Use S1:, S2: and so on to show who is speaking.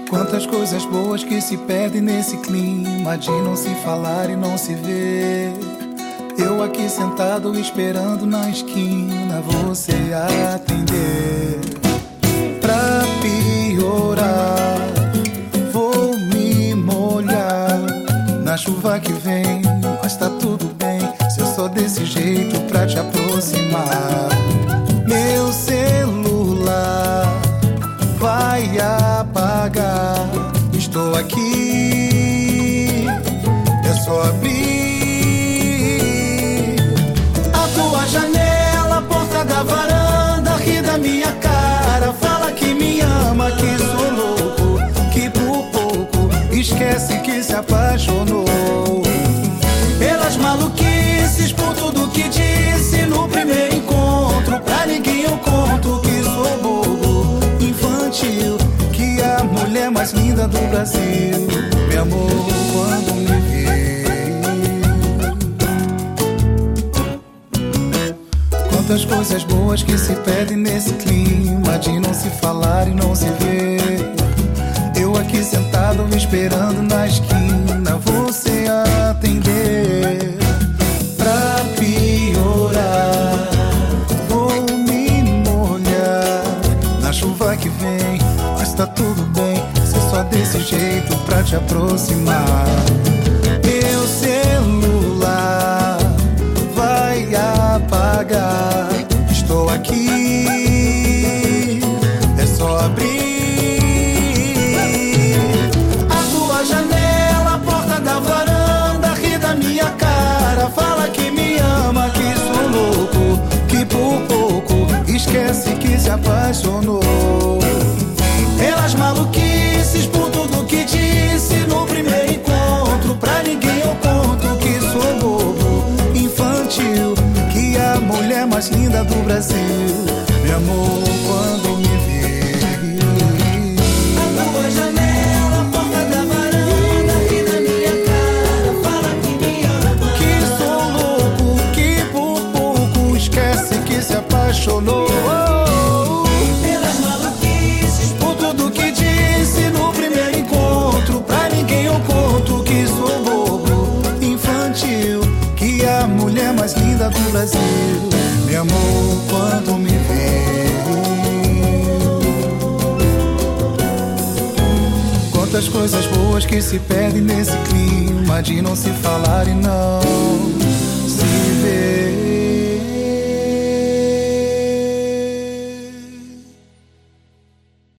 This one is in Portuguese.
S1: Quantas coisas boas que se perdem nesse clima de não se falar e não se ver. Eu aqui sentado esperando na esquina você atender. Pra piorar, vou me molhar na chuva que vem, mas tá tudo bem se eu sou desse jeito pra te aproximar. Meu celular vai apagar, estou aqui, é só abrir a tua janela, a porta da varanda, ri da minha cara, fala que me ama, que sou louco, que por pouco esquece que se apaixonou. Pelas maluquices, por tudo que disse no primeiro encontro, pra ninguém eu conto que sou bobo, infantil, que a mulher mais linda do Brasil me amou quando me viu. Quantas coisas boas que se perdem nesse clima de não se falar e não se ver. Eu aqui sentado me esperando na esquina você atender. Pra piorar, vou me molhar na chuva que vem, mas tá tudo bem ser só desse jeito pra te aproximar. Meu celular vai apagar, estou aqui, é só abrir a tua janela, a porta da varanda, ri da minha cara, fala que me ama, que sou louco, que por pouco esquece que se apaixonou. Pelas maluquices, por tudo que disse no primeiro encontro, pra ninguém eu conto que sou bobo, infantil, que a mulher mais linda do Brasil me amou quando me viu. A tua janela, a porta da varanda, ri da minha cara, fala que me ama, que sou louco, que por pouco esquece que se apaixonou. Pelas maluquices, por tudo que disse no primeiro encontro, pra ninguém eu conto que sou bobo, infantil, que a mulher mais linda do Brasil me amou quando me viu. Quantas coisas boas que se perdem nesse clima de não se falar e não